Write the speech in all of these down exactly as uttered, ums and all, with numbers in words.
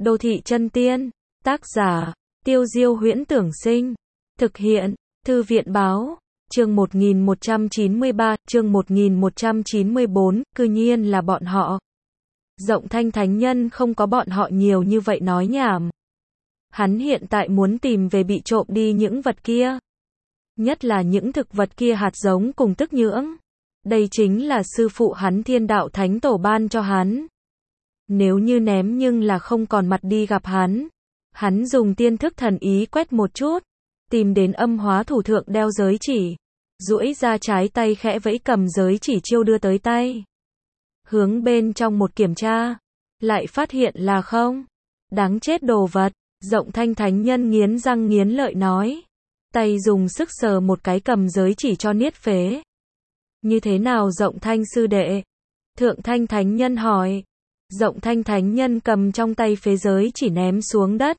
Đô thị chân tiên. Tác giả, Tiêu Diêu Huyễn Tưởng Sinh. Thực hiện, Thư viện Báo. Chương một nghìn một trăm chín mươi ba, chương một nghìn một trăm chín mươi bốn, cư nhiên là bọn họ. Rộng Thanh Thánh Nhân không có bọn họ nhiều như vậy nói nhảm. Hắn hiện tại muốn tìm về bị trộm đi những vật kia. Nhất là những thực vật kia hạt giống cùng tức nhưỡng. Đây chính là sư phụ hắn Thiên Đạo Thánh Tổ ban cho hắn. Nếu như ném nhưng là không còn mặt đi gặp hắn. Hắn dùng tiên thức thần ý quét một chút. Tìm đến âm hóa thủ thượng đeo giới chỉ. Duỗi ra trái tay khẽ vẫy cầm giới chỉ chiêu đưa tới tay. Hướng bên trong một kiểm tra. Lại phát hiện là không. Đáng chết đồ vật. Rộng Thanh Thánh Nhân nghiến răng nghiến lợi nói. Tay dùng sức sờ một cái cầm giới chỉ cho niết phế. Như thế nào Rộng Thanh sư đệ? Thượng Thanh Thánh Nhân hỏi. Rộng Thanh Thánh Nhân cầm trong tay phế giới chỉ ném xuống đất.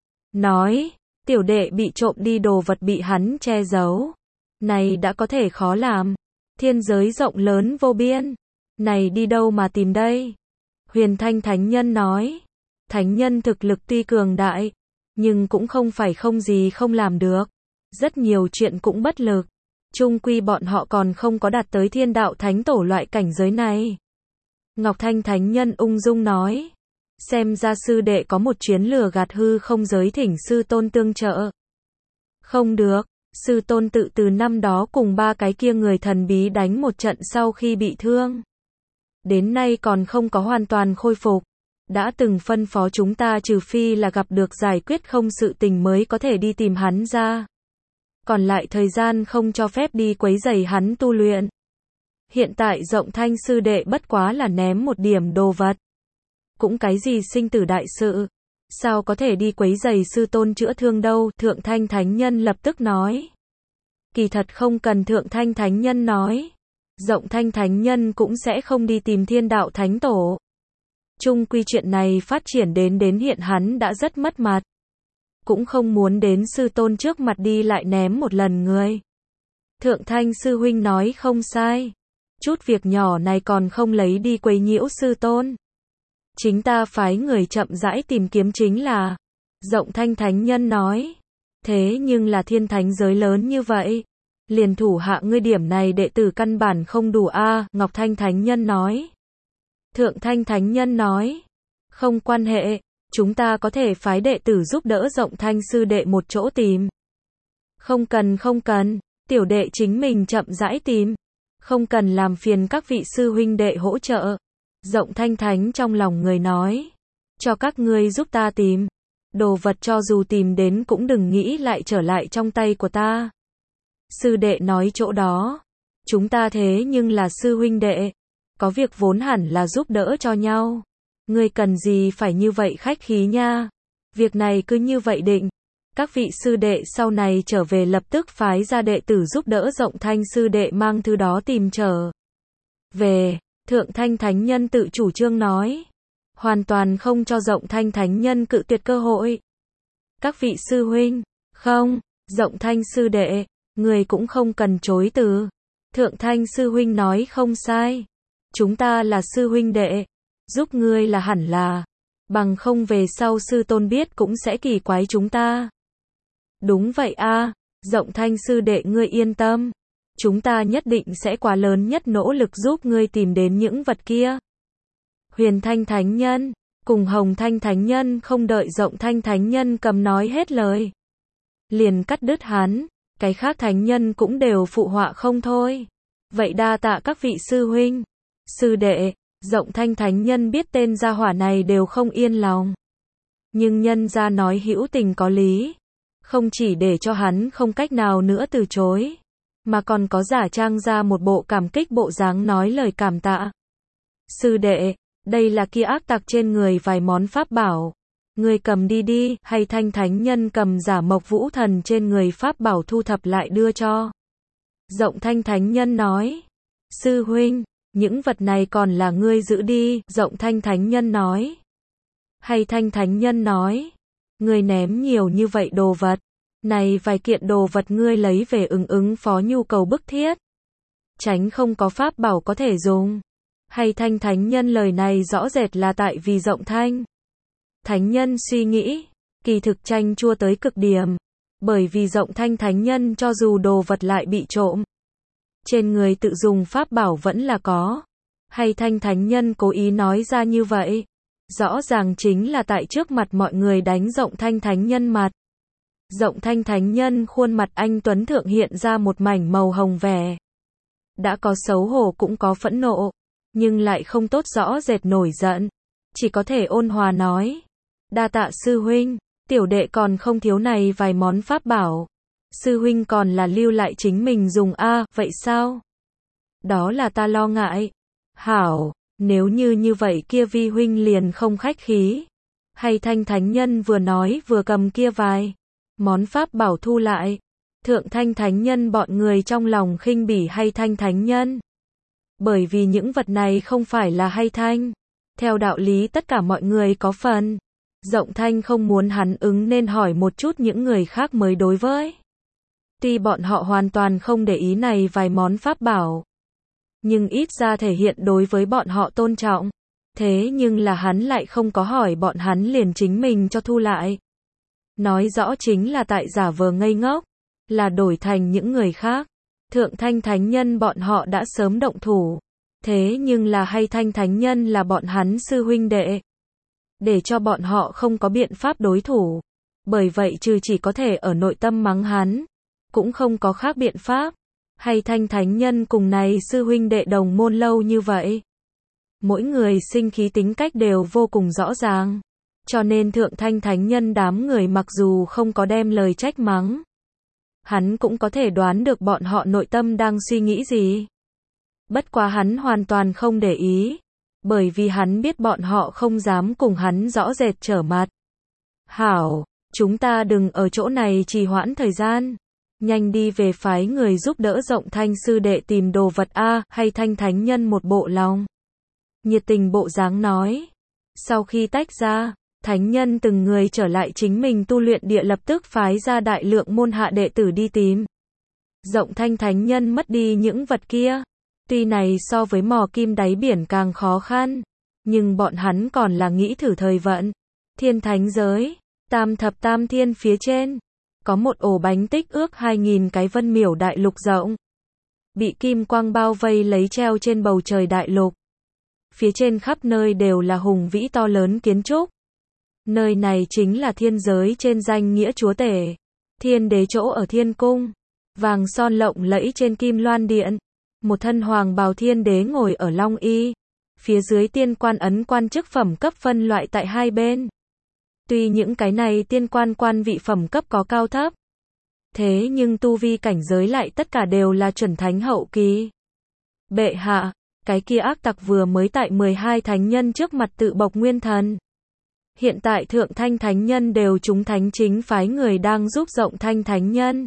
Nói, tiểu đệ bị trộm đi đồ vật bị hắn che giấu. Này đã có thể khó làm. Thiên giới rộng lớn vô biên. Này đi đâu mà tìm đây? Huyền Thanh Thánh Nhân nói. Thánh Nhân thực lực tuy cường đại, nhưng cũng không phải không gì không làm được. Rất nhiều chuyện cũng bất lực. Chung quy bọn họ còn không có đạt tới Thiên Đạo Thánh Tổ loại cảnh giới này. Ngọc Thanh Thánh Nhân ung dung nói. Xem ra sư đệ có một chuyến lừa gạt hư không giới thỉnh sư tôn tương trợ. Không được, sư tôn tự từ năm đó cùng ba cái kia người thần bí đánh một trận sau khi bị thương. Đến nay còn không có hoàn toàn khôi phục. Đã từng phân phó chúng ta trừ phi là gặp được giải quyết không sự tình mới có thể đi tìm hắn ra. Còn lại thời gian không cho phép đi quấy rầy hắn tu luyện. Hiện tại Rộng Thanh sư đệ bất quá là ném một điểm đồ vật. Cũng cái gì sinh tử đại sự. Sao có thể đi quấy rầy sư tôn chữa thương đâu? Thượng Thanh Thánh Nhân lập tức nói. Kỳ thật không cần Thượng Thanh Thánh Nhân nói. Rộng Thanh Thánh Nhân cũng sẽ không đi tìm Thiên Đạo Thánh Tổ. Chung quy chuyện này phát triển đến đến hiện hắn đã rất mất mặt. Cũng không muốn đến sư tôn trước mặt đi lại ném một lần người. Thượng Thanh sư huynh nói không sai. Chút việc nhỏ này còn không lấy đi quấy nhiễu sư tôn. Chính ta phái người chậm rãi tìm kiếm chính là. Rộng Thanh Thánh Nhân nói. Thế nhưng là thiên thánh giới lớn như vậy. Liền thủ hạ ngươi điểm này đệ tử căn bản không đủ a. À, Ngọc Thanh Thánh Nhân nói. Thượng Thanh Thánh Nhân nói. Không quan hệ. Chúng ta có thể phái đệ tử giúp đỡ Rộng Thanh sư đệ một chỗ tìm. Không cần không cần. Tiểu đệ chính mình chậm rãi tìm. Không cần làm phiền các vị sư huynh đệ hỗ trợ. Rộng Thanh Thánh trong lòng người nói. Cho các ngươi giúp ta tìm. Đồ vật cho dù tìm đến cũng đừng nghĩ lại trở lại trong tay của ta. Sư đệ nói chỗ đó. Chúng ta thế nhưng là sư huynh đệ. Có việc vốn hẳn là giúp đỡ cho nhau. Ngươi cần gì phải như vậy khách khí nha. Việc này cứ như vậy định. Các vị sư đệ sau này trở về lập tức phái ra đệ tử giúp đỡ Rộng Thanh sư đệ mang thứ đó tìm trở về. Thượng Thanh Thánh Nhân tự chủ trương nói. Hoàn toàn không cho Rộng Thanh Thánh Nhân cự tuyệt cơ hội. Các vị sư huynh. Không, Rộng Thanh sư đệ. Người cũng không cần chối từ. Thượng Thanh sư huynh nói không sai. Chúng ta là sư huynh đệ. Giúp ngươi là hẳn là. Bằng không về sau sư tôn biết cũng sẽ kỳ quái chúng ta. Đúng vậy a. À, Rộng Thanh sư đệ ngươi yên tâm. Chúng ta nhất định sẽ quá lớn nhất nỗ lực giúp ngươi tìm đến những vật kia. Huyền Thanh Thánh Nhân, cùng Hồng Thanh Thánh Nhân không đợi Rộng Thanh Thánh Nhân cầm nói hết lời. Liền cắt đứt hắn, cái khác Thánh Nhân cũng đều phụ họa không thôi. Vậy đa tạ các vị sư huynh, sư đệ. Rộng Thanh Thánh Nhân biết tên gia hỏa này đều không yên lòng. Nhưng nhân gia nói hữu tình có lý. Không chỉ để cho hắn không cách nào nữa từ chối. Mà còn có giả trang ra một bộ cảm kích bộ dáng nói lời cảm tạ. Sư đệ, đây là kia ác tặc trên người vài món pháp bảo. Người cầm đi đi, hay Thanh Thánh Nhân cầm giả Mộc Vũ Thần trên người pháp bảo thu thập lại đưa cho. Rộng Thanh Thánh Nhân nói. Sư huynh, những vật này còn là ngươi giữ đi. Rộng Thanh Thánh Nhân nói. Hay Thanh Thánh Nhân nói. Ngươi ném nhiều như vậy đồ vật. Này vài kiện đồ vật ngươi lấy về ứng ứng phó nhu cầu bức thiết. Tránh không có pháp bảo có thể dùng. Hay Thanh Thánh Nhân lời này rõ rệt là tại vì Rộng Thanh Thánh nhân suy nghĩ, kỳ thực chanh chua tới cực điểm, bởi vì Rộng Thanh Thánh Nhân cho dù đồ vật lại bị trộm, trên người tự dùng pháp bảo vẫn là có. Hay Thanh Thánh Nhân cố ý nói ra như vậy? Rõ ràng chính là tại trước mặt mọi người đánh Rộng Thanh Thánh Nhân mặt. Rộng Thanh Thánh Nhân khuôn mặt anh tuấn thượng hiện ra một mảnh màu hồng vẻ. Đã có xấu hổ cũng có phẫn nộ, nhưng lại không tốt rõ rệt nổi giận, chỉ có thể ôn hòa nói: "Đa tạ sư huynh, tiểu đệ còn không thiếu này vài món pháp bảo. Sư huynh còn là lưu lại chính mình dùng a, vậy sao? Đó là ta lo ngại." "Hảo, nếu như như vậy kia vi huynh liền không khách khí." Hay Thanh Thánh Nhân vừa nói vừa cầm kia vài món pháp bảo thu lại. Thượng Thanh Thánh Nhân bọn người trong lòng khinh bỉ Hay Thanh Thánh Nhân. Bởi vì những vật này không phải là Hay Thanh. Theo đạo lý tất cả mọi người có phần. Rộng Thanh không muốn hắn ứng nên hỏi một chút những người khác mới đối với. Tuy bọn họ hoàn toàn không để ý này vài món pháp bảo, nhưng ít ra thể hiện đối với bọn họ tôn trọng. Thế nhưng là hắn lại không có hỏi bọn hắn liền chính mình cho thu lại. Nói rõ chính là tại giả vờ ngây ngốc, là đổi thành những người khác. Thượng Thanh Thánh Nhân bọn họ đã sớm động thủ. Thế nhưng là Hay Thanh Thánh Nhân là bọn hắn sư huynh đệ, để cho bọn họ không có biện pháp đối thủ. Bởi vậy trừ chỉ có thể ở nội tâm mắng hắn, cũng không có khác biện pháp. Hay Thanh Thánh Nhân cùng này sư huynh đệ đồng môn lâu như vậy, mỗi người sinh khí tính cách đều vô cùng rõ ràng. Cho nên Thượng Thanh Thánh Nhân đám người mặc dù không có đem lời trách mắng, hắn cũng có thể đoán được bọn họ nội tâm đang suy nghĩ gì. Bất quá hắn hoàn toàn không để ý, bởi vì hắn biết bọn họ không dám cùng hắn rõ rệt trở mặt. "Hảo, chúng ta đừng ở chỗ này trì hoãn thời gian. Nhanh đi về phái người giúp đỡ Rộng Thanh sư đệ tìm đồ vật a." Hay Thanh Thánh Nhân một bộ lòng nhiệt tình bộ dáng nói. Sau khi tách ra, Thánh Nhân từng người trở lại chính mình tu luyện địa, lập tức phái ra đại lượng môn hạ đệ tử đi tìm. Rộng Thanh Thánh Nhân mất đi những vật kia. Tuy này so với mò kim đáy biển càng khó khăn, nhưng bọn hắn còn là nghĩ thử thời vận. Thiên Thánh Giới, Tam Thập Tam Thiên phía trên, có một ổ bánh tích ước hai nghìn cái vân miểu đại lục rộng. Bị kim quang bao vây lấy treo trên bầu trời đại lục. Phía trên khắp nơi đều là hùng vĩ to lớn kiến trúc. Nơi này chính là thiên giới trên danh nghĩa chúa tể. Thiên đế chỗ ở thiên cung. Vàng son lộng lẫy trên kim loan điện. Một thân hoàng bào thiên đế ngồi ở long y. Phía dưới tiên quan ấn quan chức phẩm cấp phân loại tại hai bên. Tuy những cái này tiên quan quan vị phẩm cấp có cao thấp, thế nhưng tu vi cảnh giới lại tất cả đều là chuẩn thánh hậu kỳ. Bệ hạ, cái kia ác tặc vừa mới tại mười hai thánh nhân trước mặt tự bộc nguyên thần. Hiện tại Thượng Thanh Thánh Nhân đều chúng thánh chính phái người đang giúp Rộng Thanh Thánh Nhân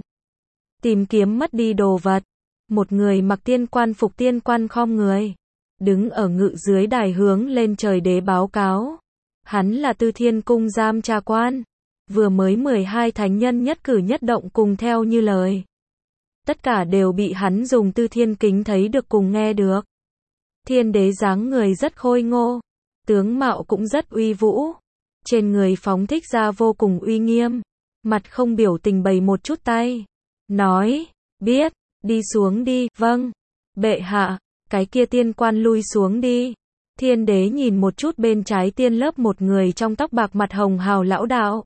tìm kiếm mất đi đồ vật. Một người mặc tiên quan phục tiên quan khom người, đứng ở ngự dưới đài hướng lên trời đế báo cáo. Hắn là Tư Thiên Cung giam tra quan. Vừa mới mười hai thánh nhân nhất cử nhất động cùng theo như lời. Tất cả đều bị hắn dùng Tư Thiên Kính thấy được cùng nghe được. Thiên đế dáng người rất khôi ngô, tướng mạo cũng rất uy vũ. Trên người phóng thích ra vô cùng uy nghiêm, mặt không biểu tình bày một chút tay. Nói, biết, đi xuống đi, vâng. Bệ hạ, cái kia tiên quan lui xuống đi. Thiên đế nhìn một chút bên trái tiên lớp một người trong tóc bạc mặt hồng hào lão đạo.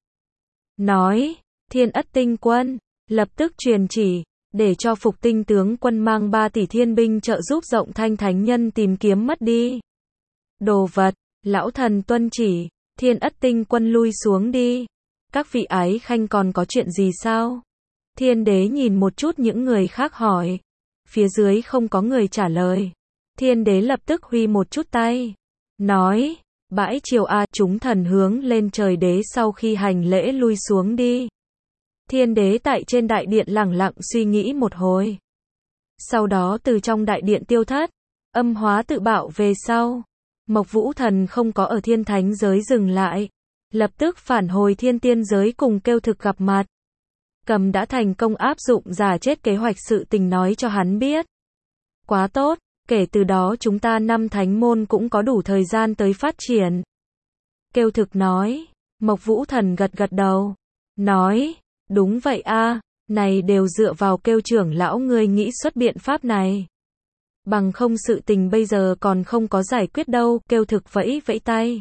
Nói, Thiên Ất Tinh Quân, lập tức truyền chỉ, để cho Phục Tinh tướng quân mang ba tỷ thiên binh trợ giúp Rộng Thanh Thánh Nhân tìm kiếm mất đi đồ vật. Lão thần tuân chỉ, Thiên Ất Tinh Quân lui xuống đi. Các vị ái khanh còn có chuyện gì sao? Thiên đế nhìn một chút những người khác hỏi. Phía dưới không có người trả lời. Thiên đế lập tức huy một chút tay. Nói, bãi triều a, chúng thần hướng lên trời đế sau khi hành lễ lui xuống đi. Thiên đế tại trên đại điện lẳng lặng suy nghĩ một hồi. Sau đó từ trong đại điện tiêu thất, âm hóa tự bạo về sau. Mộc Vũ Thần không có ở thiên thánh giới dừng lại. Lập tức phản hồi thiên tiên giới cùng kêu thực gặp mặt. Cầm đã thành công áp dụng giả chết kế hoạch sự tình nói cho hắn biết. Quá tốt, kể từ đó chúng ta năm thánh môn cũng có đủ thời gian tới phát triển. Kêu thực nói, Mộc Vũ Thần gật gật đầu, nói, đúng vậy a, này đều dựa vào kêu trưởng lão ngươi nghĩ xuất biện pháp này. Bằng không sự tình bây giờ còn không có giải quyết đâu, kêu thực vẫy vẫy tay.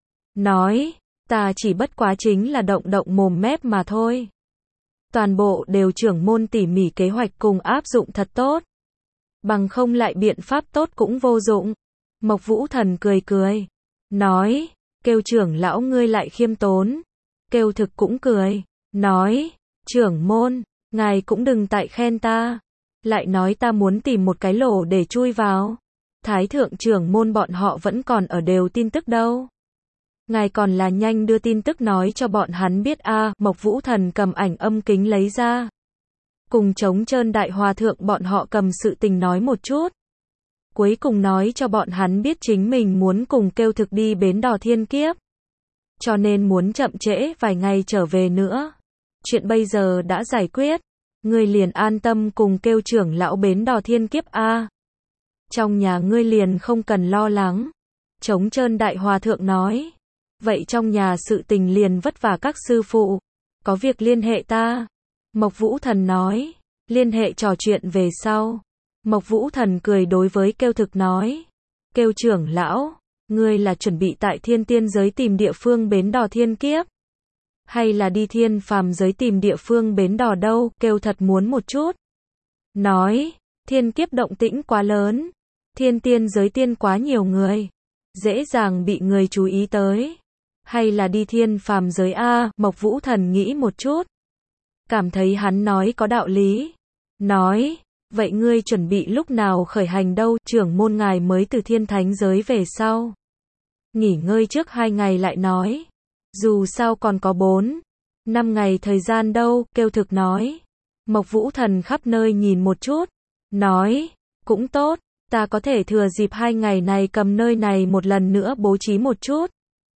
Nói, ta chỉ bất quá chính là động động mồm mép mà thôi. Toàn bộ đều trưởng môn tỉ mỉ kế hoạch cùng áp dụng thật tốt. Bằng không lại biện pháp tốt cũng vô dụng. Mộc Vũ Thần cười cười, nói, kêu trưởng lão ngươi lại khiêm tốn. Kêu thực cũng cười, nói, trưởng môn, ngài cũng đừng tại khen ta. Lại nói ta muốn tìm một cái lỗ để chui vào. Thái thượng trưởng môn bọn họ vẫn còn ở đều tin tức đâu. Ngài còn là nhanh đưa tin tức nói cho bọn hắn biết a. À, Mộc Vũ Thần cầm ảnh âm kính lấy ra. Cùng Trống Trơn đại hòa thượng bọn họ cầm sự tình nói một chút. Cuối cùng nói cho bọn hắn biết chính mình muốn cùng kêu thực đi bến đò thiên kiếp. Cho nên muốn chậm trễ vài ngày trở về nữa. Chuyện bây giờ đã giải quyết. Ngươi liền an tâm cùng kêu trưởng lão bến đò thiên kiếp a. À, trong nhà ngươi liền không cần lo lắng. Trống Trơn đại hòa thượng nói. Vậy trong nhà sự tình liền vất vả các sư phụ. Có việc liên hệ ta. Mộc Vũ Thần nói. Liên hệ trò chuyện về sau. Mộc Vũ Thần cười đối với kêu thực nói. Kêu trưởng lão, ngươi là chuẩn bị tại thiên tiên giới tìm địa phương bến đò thiên kiếp? Hay là đi thiên phàm giới tìm địa phương bến đò đâu? Kêu thật muốn một chút. Nói, thiên kiếp động tĩnh quá lớn. Thiên tiên giới tiên quá nhiều người. Dễ dàng bị người chú ý tới. Hay là đi thiên phàm giới a? Mộc Vũ Thần nghĩ một chút. Cảm thấy hắn nói có đạo lý. Nói, vậy ngươi chuẩn bị lúc nào khởi hành đâu? Trưởng môn ngài mới từ thiên thánh giới về sau. Nghỉ ngơi trước hai ngày lại nói. Dù sao còn có bốn, năm ngày thời gian đâu, kêu thực nói. Mộc Vũ Thần khắp nơi nhìn một chút. Nói, cũng tốt, ta có thể thừa dịp hai ngày này cầm nơi này một lần nữa bố trí một chút.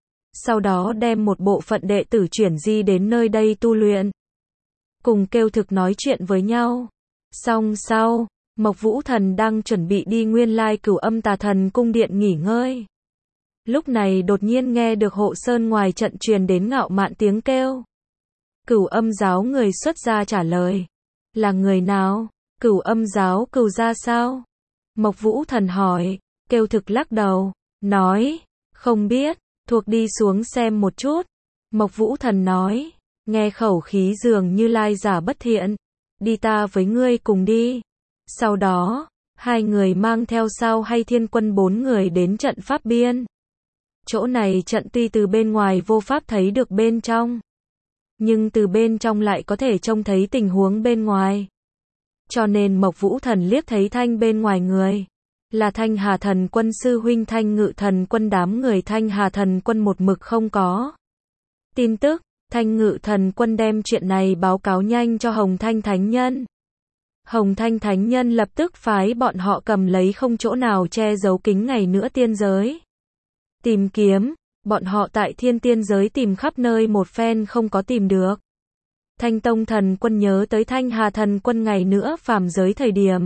Sau đó đem một bộ phận đệ tử chuyển di đến nơi đây tu luyện. Cùng kêu thực nói chuyện với nhau. Xong sau, Mộc Vũ Thần đang chuẩn bị đi Nguyên Lai Cửu Âm Tà Thần cung điện nghỉ ngơi. Lúc này đột nhiên nghe được hộ sơn ngoài trận truyền đến ngạo mạn tiếng kêu. Cửu Âm giáo người xuất gia trả lời. Là người nào? Cửu Âm giáo Cửu gia sao? Mộc Vũ Thần hỏi. Kêu thực lắc đầu. Nói. Không biết. Thuộc đi xuống xem một chút. Mộc Vũ Thần nói. Nghe khẩu khí dường như lai giả bất thiện. Đi ta với ngươi cùng đi. Sau đó, hai người mang theo sao hay thiên quân bốn người đến trận pháp biên. Chỗ này trận tuy từ bên ngoài vô pháp thấy được bên trong. Nhưng từ bên trong lại có thể trông thấy tình huống bên ngoài. Cho nên Mộc Vũ Thần liếc thấy Thanh bên ngoài người. Là Thanh Hà Thần quân sư huynh Thanh Ngự Thần quân đám người Thanh Hà Thần quân một mực không có. Tin tức. Thanh Ngự Thần quân đem chuyện này báo cáo nhanh cho Hồng Thanh Thánh Nhân. Hồng Thanh Thánh Nhân lập tức phái bọn họ cầm lấy không chỗ nào che giấu kính ngày nữa tiên giới. Tìm kiếm, bọn họ tại thiên tiên giới tìm khắp nơi một phen không có tìm được. Thanh Tông Thần quân nhớ tới Thanh Hà Thần quân ngày nữa phàm giới thời điểm.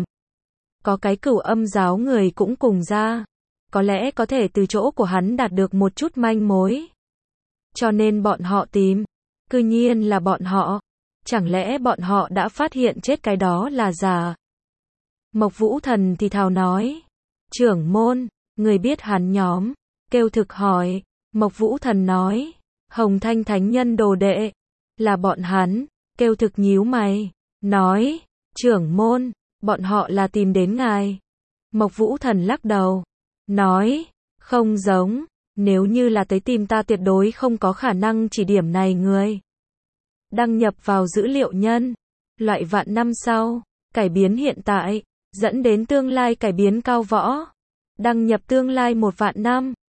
Có cái Cửu Âm giáo người cũng cùng ra. Có lẽ có thể từ chỗ của hắn đạt được một chút manh mối. Cho nên bọn họ tìm. Cư nhiên là bọn họ. Chẳng lẽ bọn họ đã phát hiện chết cái đó là giả? Mộc Vũ Thần thì thào nói. Trưởng môn, người biết hắn nhóm. Kêu thực hỏi. Mộc Vũ Thần nói. Hồng Thanh Thánh Nhân đồ đệ. Là bọn hắn. Kêu thực nhíu mày. Nói. Trưởng môn, bọn họ là tìm đến ngài. Mộc Vũ Thần lắc đầu. Nói. Không giống. Nếu như là tới tìm ta tuyệt đối không có khả năng chỉ điểm này người. Đăng nhập vào dữ liệu nhân. Loại vạn năm sau. Cải biến hiện tại. Dẫn đến tương lai cải biến cao võ. Đăng nhập tương lai một vạn năm.